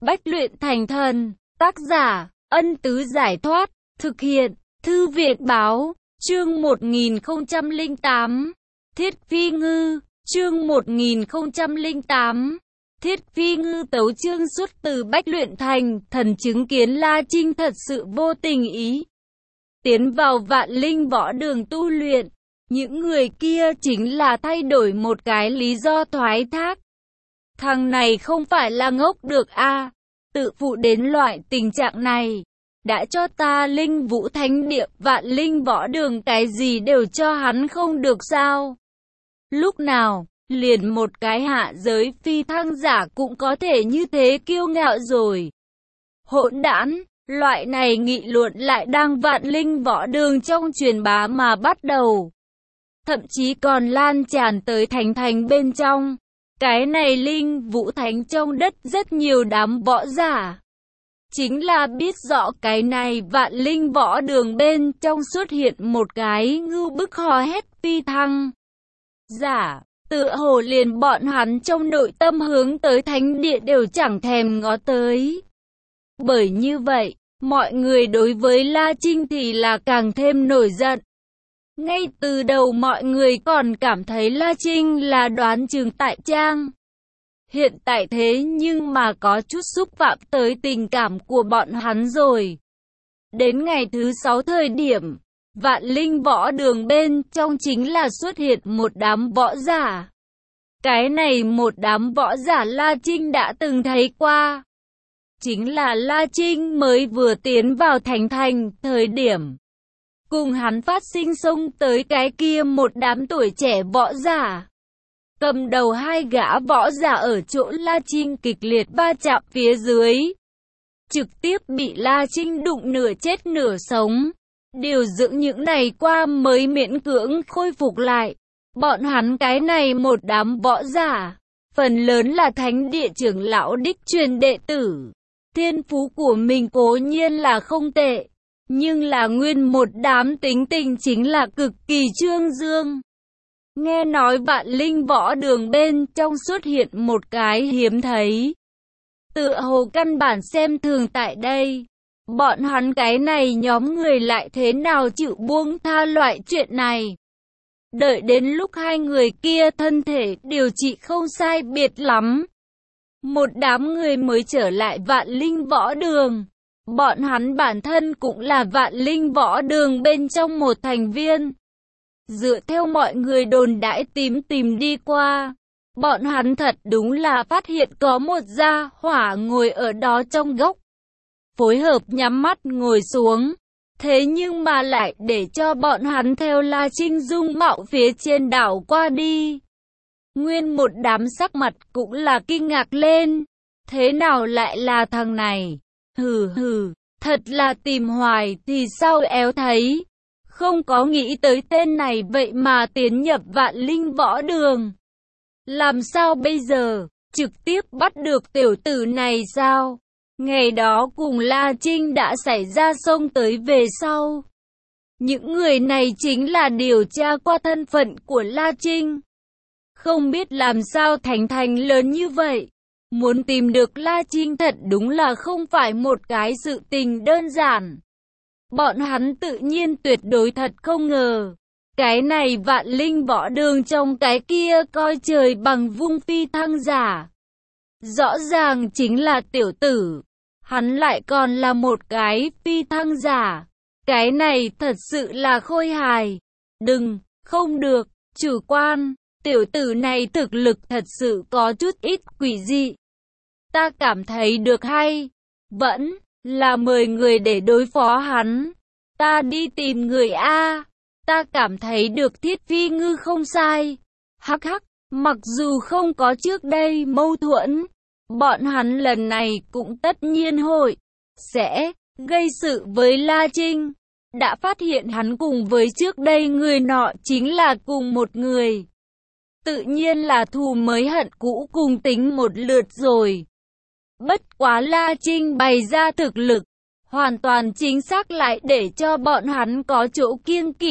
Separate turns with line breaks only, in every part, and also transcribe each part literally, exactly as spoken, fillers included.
Bách luyện thành thần. Tác giả, Ân Tứ Giải Thoát. Thực hiện, Thư viện Báo. Chương một nghìn không trăm lẻ tám. Thiết Phi Ngư. Chương một nghìn không trăm lẻ tám. Thiết Phi Ngư tấu chương xuất từ Bách luyện thành thần, chứng kiến La Trinh thật sự vô tình ý tiến vào Vạn Linh võ đường tu luyện. Những người kia chính là thay đổi một cái lý do thoái thác. Thằng này không phải là ngốc được a, à, tự phụ đến loại tình trạng này. Đã cho ta Linh Vũ Thánh Địa, Vạn Linh võ đường cái gì đều cho hắn không được sao? Lúc nào, liền một cái hạ giới phi thăng giả cũng có thể như thế kiêu ngạo rồi. Hỗn đản, loại này nghị luận lại đang Vạn Linh võ đường trong truyền bá mà bắt đầu. Thậm chí còn lan tràn tới thành thành bên trong. Cái này Linh Vũ Thánh trong đất rất nhiều đám võ giả. Chính là biết rõ cái này Vạn Linh võ đường bên trong xuất hiện một cái ngưu bức hò hét phi thăng giả. Tựa hồ liền bọn hắn trong nội tâm hướng tới thánh địa đều chẳng thèm ngó tới. Bởi như vậy, mọi người đối với La Trinh thì là càng thêm nổi giận. Ngay từ đầu mọi người còn cảm thấy La Trinh là đoán chừng tại trang. Hiện tại thế nhưng mà có chút xúc phạm tới tình cảm của bọn hắn rồi. Đến ngày thứ sáu thời điểm, Vạn Linh võ đường bên trong chính là xuất hiện một đám võ giả. Cái này một đám võ giả La Trinh đã từng thấy qua. Chính là La Trinh mới vừa tiến vào thành thành thời điểm. Cùng hắn phát sinh xông tới cái kia một đám tuổi trẻ võ giả. Cầm đầu hai gã võ giả ở chỗ La Trinh kịch liệt va chạm phía dưới. Trực tiếp bị La Trinh đụng nửa chết nửa sống. Điều dưỡng những này qua mới miễn cưỡng khôi phục lại. Bọn hắn cái này một đám võ giả. Phần lớn là thánh địa trưởng lão đích truyền đệ tử. Thiên phú của mình cố nhiên là không tệ. Nhưng là nguyên một đám tính tình chính là cực kỳ trương dương. Nghe nói Vạn Linh võ đường bên trong xuất hiện một cái hiếm thấy. Tựa hồ căn bản xem thường tại đây. Bọn hắn cái này nhóm người lại thế nào chịu buông tha loại chuyện này. Đợi đến lúc hai người kia thân thể điều trị không sai biệt lắm. Một đám người mới trở lại Vạn Linh võ đường. Bọn hắn bản thân cũng là Vạn Linh võ đường bên trong một thành viên. Dựa theo mọi người đồn đãi tìm tìm đi qua, bọn hắn thật đúng là phát hiện có một gia hỏa ngồi ở đó trong góc. Phối hợp nhắm mắt ngồi xuống. Thế nhưng mà lại để cho bọn hắn theo La Trinh dung mạo phía trên đảo qua đi. Nguyên một đám sắc mặt cũng là kinh ngạc lên. Thế nào lại là thằng này? Hừ hừ, thật là tìm hoài thì sao éo thấy. Không có nghĩ tới tên này vậy mà tiến nhập Vạn Linh võ đường. Làm sao bây giờ? Trực tiếp bắt được tiểu tử này sao? Ngày đó cùng La Trinh đã xảy ra xông tới về sau. Những người này chính là điều tra qua thân phận của La Trinh. Không biết làm sao thành thành lớn như vậy. Muốn tìm được La Trinh thật đúng là không phải một cái sự tình đơn giản. Bọn hắn tự nhiên tuyệt đối thật không ngờ. Cái này Vạn Linh võ đường trong cái kia coi trời bằng vung phi thăng giả. Rõ ràng chính là tiểu tử. Hắn lại còn là một cái phi thăng giả. Cái này thật sự là khôi hài. Đừng, không được, chủ quan. Tiểu tử này thực lực thật sự có chút ít quỷ dị. Ta cảm thấy được hay. Vẫn là mời người để đối phó hắn. Ta đi tìm người A. Ta cảm thấy được Thiết Phi Ngư không sai. Hắc hắc, mặc dù không có trước đây mâu thuẫn, bọn hắn lần này cũng tất nhiên hội sẽ gây sự với La Trinh. Đã phát hiện hắn cùng với trước đây người nọ chính là cùng một người. Tự nhiên là thù mới hận cũ cùng tính một lượt rồi. Bất quá La Trinh bày ra thực lực, hoàn toàn chính xác lại để cho bọn hắn có chỗ kiêng kỵ.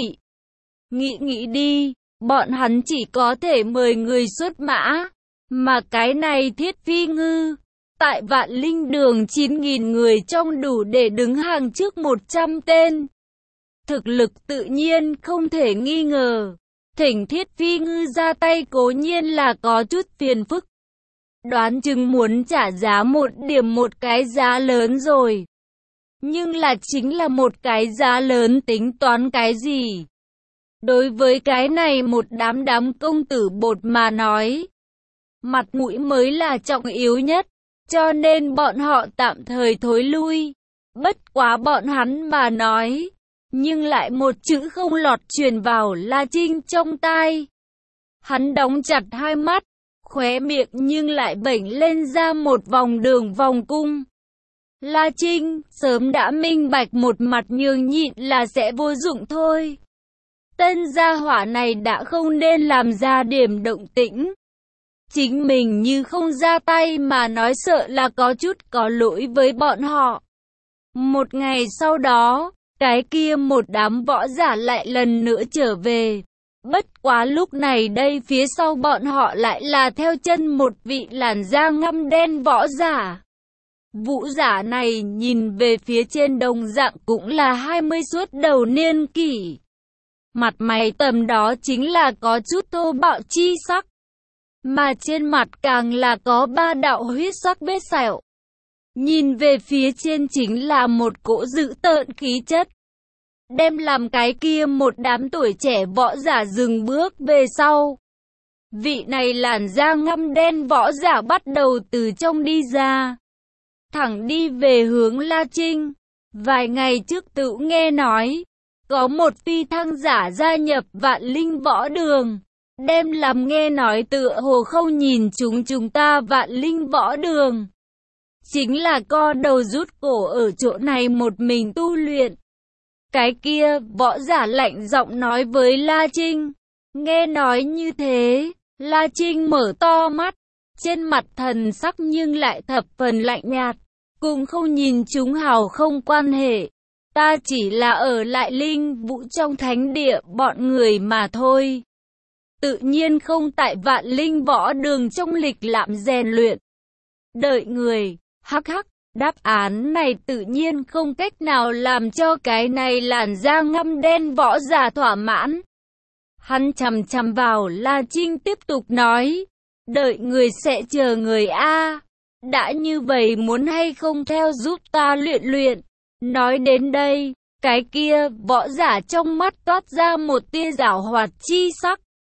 Nghĩ nghĩ đi, bọn hắn chỉ có thể mời người xuất mã. Mà cái này Thiết Phi Ngư, Tại Vạn Linh Đường chín nghìn người trong đủ để đứng hàng trước một trăm tên. Thực lực tự nhiên không thể nghi ngờ. Thỉnh Thiết Phi Ngư ra tay cố nhiên là có chút phiền phức. Đoán chừng muốn trả giá một điểm một cái giá lớn rồi. Nhưng là chính là một cái giá lớn tính toán cái gì? Đối với cái này một đám đám công tử bột mà nói, mặt mũi mới là trọng yếu nhất, cho nên bọn họ tạm thời thối lui. Bất quá bọn hắn mà nói, nhưng lại một chữ không lọt truyền vào La Trinh trong tai. Hắn đóng chặt hai mắt, khóe miệng nhưng lại bẩy lên ra một vòng đường vòng cung. La Trinh sớm đã minh bạch một mặt nhường nhịn là sẽ vô dụng thôi. Tên gia hỏa này đã không nên làm ra điểm động tĩnh. Chính mình như không ra tay mà nói sợ là có chút có lỗi với bọn họ. Một ngày sau đó, cái kia một đám võ giả lại lần nữa trở về. Bất quá lúc này đây phía sau bọn họ lại là theo chân một vị làn da ngăm đen võ giả. Vũ giả này nhìn về phía trên đồng dạng cũng là hai mươi suốt đầu niên kỷ. Mặt mày tầm đó chính là có chút thô bạo chi sắc. Mà trên mặt càng là có ba đạo huyết sắc vết sẹo. Nhìn về phía trên chính là một cỗ dữ tợn khí chất. Đem làm cái kia một đám tuổi trẻ võ giả dừng bước về sau. Vị này làn da ngăm đen võ giả bắt đầu từ trong đi ra. Thẳng đi về hướng La Trinh. Vài ngày trước tự nghe nói, có một phi thăng giả gia nhập Vạn Linh Võ Đường. Đem làm nghe nói tựa hồ không nhìn chúng chúng ta Vạn Linh Võ Đường. Chính là co đầu rút cổ ở chỗ này một mình tu luyện. Cái kia, võ giả lạnh giọng nói với La Trinh. Nghe nói như thế, La Trinh mở to mắt, trên mặt thần sắc nhưng lại thập phần lạnh nhạt. Cùng không nhìn chúng hào không quan hệ. Ta chỉ là ở lại Linh Vũ trong thánh địa bọn người mà thôi. Tự nhiên không tại Vạn Linh Võ Đường trong lịch lãm rèn luyện. Đợi người, hắc hắc. Đáp án này tự nhiên không cách nào làm cho cái này làn da ngăm đen võ giả thỏa mãn. Hắn chằm chằm vào La Trinh tiếp tục nói. Đợi người sẽ chờ người A. Đã như vậy muốn hay không theo giúp ta luyện luyện. Nói đến đây, cái kia võ giả trong mắt toát ra một tia giảo hoạt chi sắc.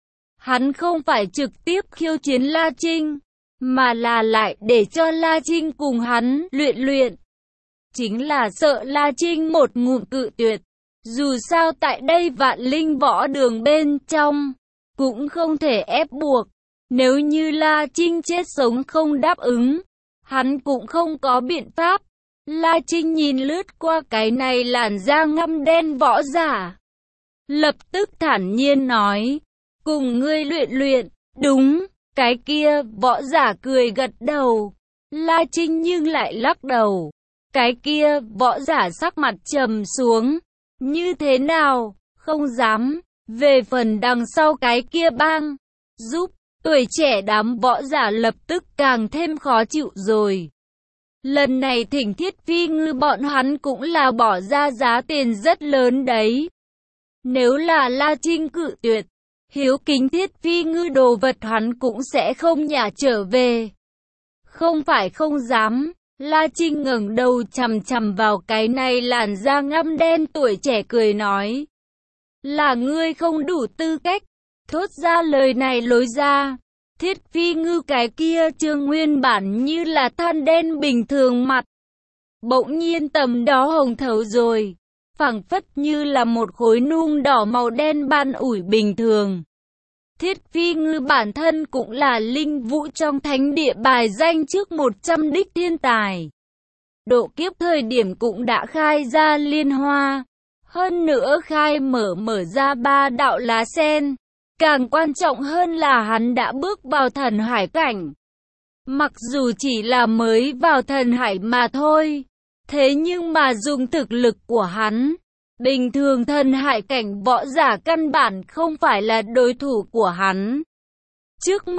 Hắn không phải trực tiếp khiêu chiến La Trinh, mà là lại để cho La Trinh cùng hắn luyện luyện. Chính là sợ La Trinh một ngụm cự tuyệt. Dù sao tại đây Vạn Linh Võ Đường bên trong, cũng không thể ép buộc. Nếu như La Trinh chết sống không đáp ứng, hắn cũng không có biện pháp. La Trinh nhìn lướt qua cái này làn da ngăm đen võ giả. Lập tức thản nhiên nói, cùng ngươi luyện luyện, đúng. Cái kia, võ giả cười gật đầu. La Trinh nhưng lại lắc đầu. Cái kia, võ giả sắc mặt trầm xuống. Như thế nào? Không dám. Về phần đằng sau cái kia bang. Giúp, tuổi trẻ đám võ giả lập tức càng thêm khó chịu rồi. Lần này Thỉnh Thiết Phi Ngư bọn hắn cũng là bỏ ra giá tiền rất lớn đấy. Nếu là La Trinh cự tuyệt, hiếu kính Thiết Phi Ngư đồ vật hắn cũng sẽ không nhả trở về. Không phải không dám, La Trinh ngẩng đầu chằm chằm vào cái này làn da ngăm đen tuổi trẻ cười nói. Là ngươi không đủ tư cách, thốt ra lời này lối ra. Thiết Phi Ngư cái kia trương nguyên bản như là than đen bình thường mặt. Bỗng nhiên tầm đó hồng thấu rồi. Phảng phất như là một khối nung đỏ màu đen ban ủi bình thường. Thiết Phi Ngư bản thân cũng là linh vũ trong thánh địa bài danh trước một trăm đích thiên tài. Độ kiếp thời điểm cũng đã khai ra liên hoa. Hơn nữa khai mở mở ra ba đạo lá sen. Càng quan trọng hơn là hắn đã bước vào thần hải cảnh. Mặc dù chỉ là mới vào thần hải mà thôi. Thế nhưng mà dùng thực lực của hắn, bình thường thần hải cảnh võ giả căn bản không phải là đối thủ của hắn. Trước mắt,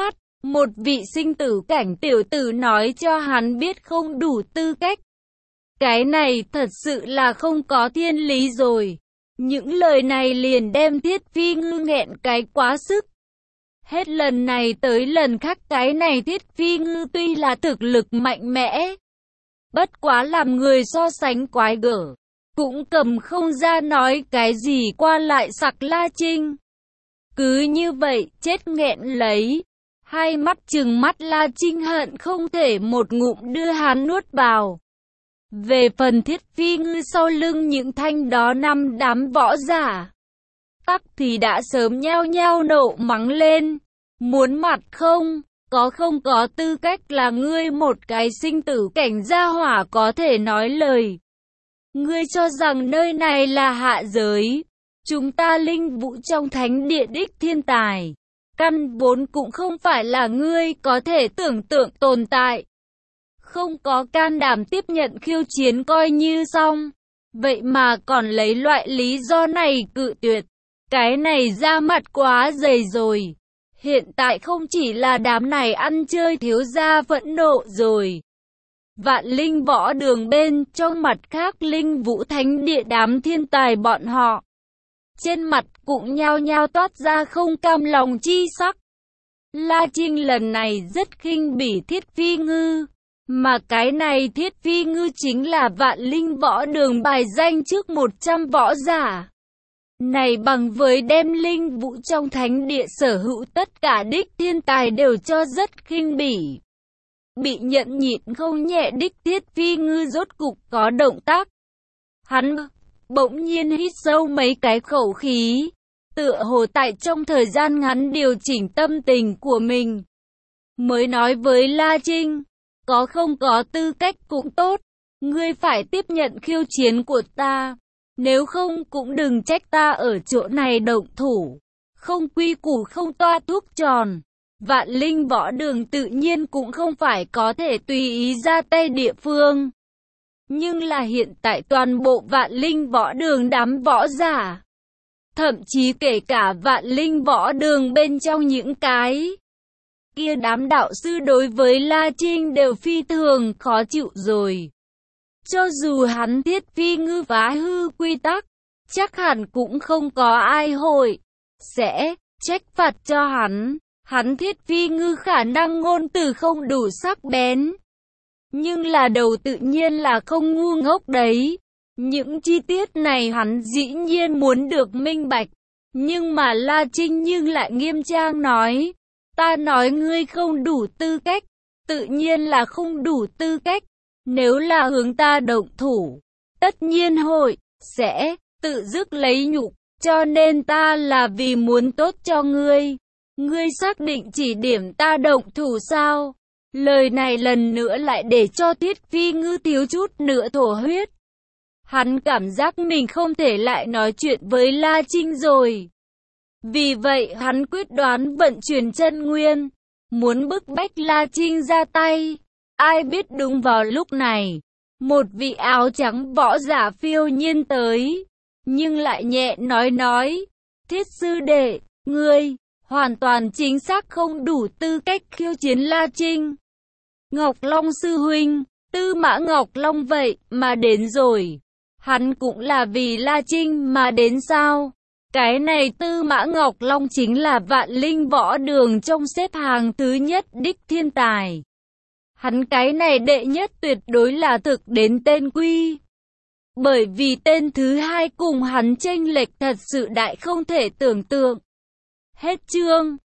Một vị sinh tử cảnh tiểu tử nói cho hắn biết không đủ tư cách. Cái này thật sự là không có thiên lý rồi. Những lời này liền đem Thiết Phi Ngư nghẹn cái quá sức. Hết lần này tới lần khác cái này Thiết Phi Ngư tuy là thực lực mạnh mẽ, bất quá làm người so sánh quái gở, cũng cầm không ra nói cái gì qua lại sặc La Trinh. Cứ như vậy chết nghẹn lấy, hai mắt trừng mắt La Trinh hận không thể một ngụm đưa hắn nuốt vào. Về phần Thiết Phi Ngư sau lưng những thanh đó năm đám võ giả, tắc thì đã sớm nhao nhao nộ mắng lên. Muốn mặt không? Có không có tư cách là ngươi một cái sinh tử cảnh gia hỏa có thể nói lời. Ngươi cho rằng nơi này là hạ giới. Chúng ta linh vũ trong thánh địa đích thiên tài. Căn vốn cũng không phải là ngươi có thể tưởng tượng tồn tại. Không có can đảm tiếp nhận khiêu chiến coi như xong. Vậy mà còn lấy loại lý do này cự tuyệt. Cái này ra mặt quá dày rồi. Hiện tại không chỉ là đám này ăn chơi thiếu gia phẫn nộ rồi. Vạn linh võ đường bên trong mặt khác linh vũ thánh địa đám thiên tài bọn họ. Trên mặt cũng nhao nhao toát ra không cam lòng chi sắc. La Trinh lần này rất khinh bỉ Thiết Phi Ngư. Mà cái này Thiết Phi Ngư chính là vạn linh võ đường bài danh trước một trăm võ giả. Này bằng với đem linh vũ trong thánh địa sở hữu tất cả đích thiên tài đều cho rất khinh bỉ. Bị nhận nhịn không nhẹ đích Thiết Phi Ngư rốt cục có động tác. Hắn bỗng nhiên hít sâu mấy cái khẩu khí, tựa hồ tại trong thời gian ngắn điều chỉnh tâm tình của mình. Mới nói với La Trinh, có không có tư cách cũng tốt, ngươi phải tiếp nhận khiêu chiến của ta. Nếu không cũng đừng trách ta ở chỗ này động thủ. Không quy củ không toa thuốc tròn. Vạn linh võ đường tự nhiên cũng không phải có thể tùy ý ra tay địa phương. Nhưng là hiện tại toàn bộ vạn linh võ đường đám võ giả. Thậm chí kể cả vạn linh võ đường bên trong những cái kia đám đạo sư đối với La Trinh đều phi thường khó chịu rồi. Cho dù hắn Thiết Phi Ngư phá hư quy tắc, chắc hẳn cũng không có ai hội sẽ trách phạt cho hắn. Hắn Thiết Phi Ngư khả năng ngôn từ không đủ sắc bén, nhưng là đầu tự nhiên là không ngu ngốc đấy. Những chi tiết này hắn dĩ nhiên muốn được minh bạch, nhưng mà La Trinh nhưng lại nghiêm trang nói, ta nói ngươi không đủ tư cách, tự nhiên là không đủ tư cách. Nếu là hướng ta động thủ, tất nhiên hội sẽ tự dứt lấy nhục, cho nên ta là vì muốn tốt cho ngươi. Ngươi xác định chỉ điểm ta động thủ sao? Lời này lần nữa lại để cho Thiết Phi Ngư thiếu chút nữa thổ huyết. Hắn cảm giác mình không thể lại nói chuyện với La Trinh rồi. Vì vậy hắn quyết đoán vận chuyển chân nguyên, muốn bức bách La Trinh ra tay. Ai biết đúng vào lúc này, một vị áo trắng võ giả phiêu nhiên tới, nhưng lại nhẹ nói nói, Thiết sư đệ, ngươi hoàn toàn chính xác không đủ tư cách khiêu chiến La Trinh. Ngọc Long sư huynh, Tư Mã Ngọc Long vậy mà đến rồi. Hắn cũng là vì La Trinh mà đến sao? Cái này Tư Mã Ngọc Long chính là vạn linh võ đường trong xếp hàng thứ nhất đích thiên tài. Hắn cái này đệ nhất tuyệt đối là thực đến tên quy. Bởi vì tên thứ hai cùng hắn chênh lệch thật sự đại không thể tưởng tượng. Hết chương.